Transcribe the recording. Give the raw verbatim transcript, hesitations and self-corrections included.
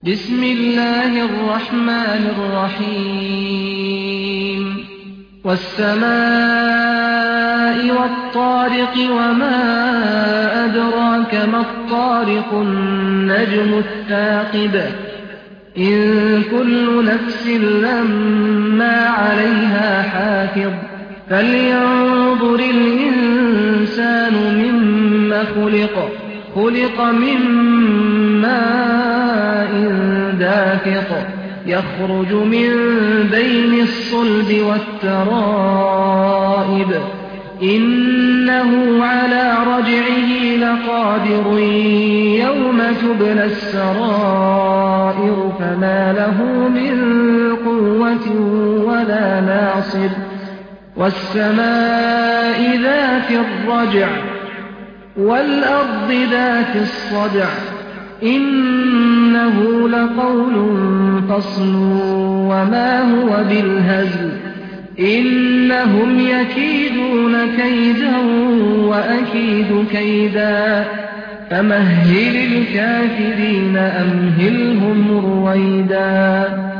بسم الله الرحمن الرحيم والسماء والطارق وما أدراك ما الطارق النجم الثاقب إن كل نفس لما عليها حافظ فلينظر الإنسان مما خلق خلق من ماء دافق يخرج من بين الصلب والترائب إنه على رجعه لقادر يوم تبلى السرائر فما له من قوة ولا ناصر والسماء ذات الرجع والأرض ذات الصدع إنه لقول فصل وما هو بالهزل إنهم يكيدون كيدا وأكيد كيدا فمهل الكافرين أمهلهم رويدا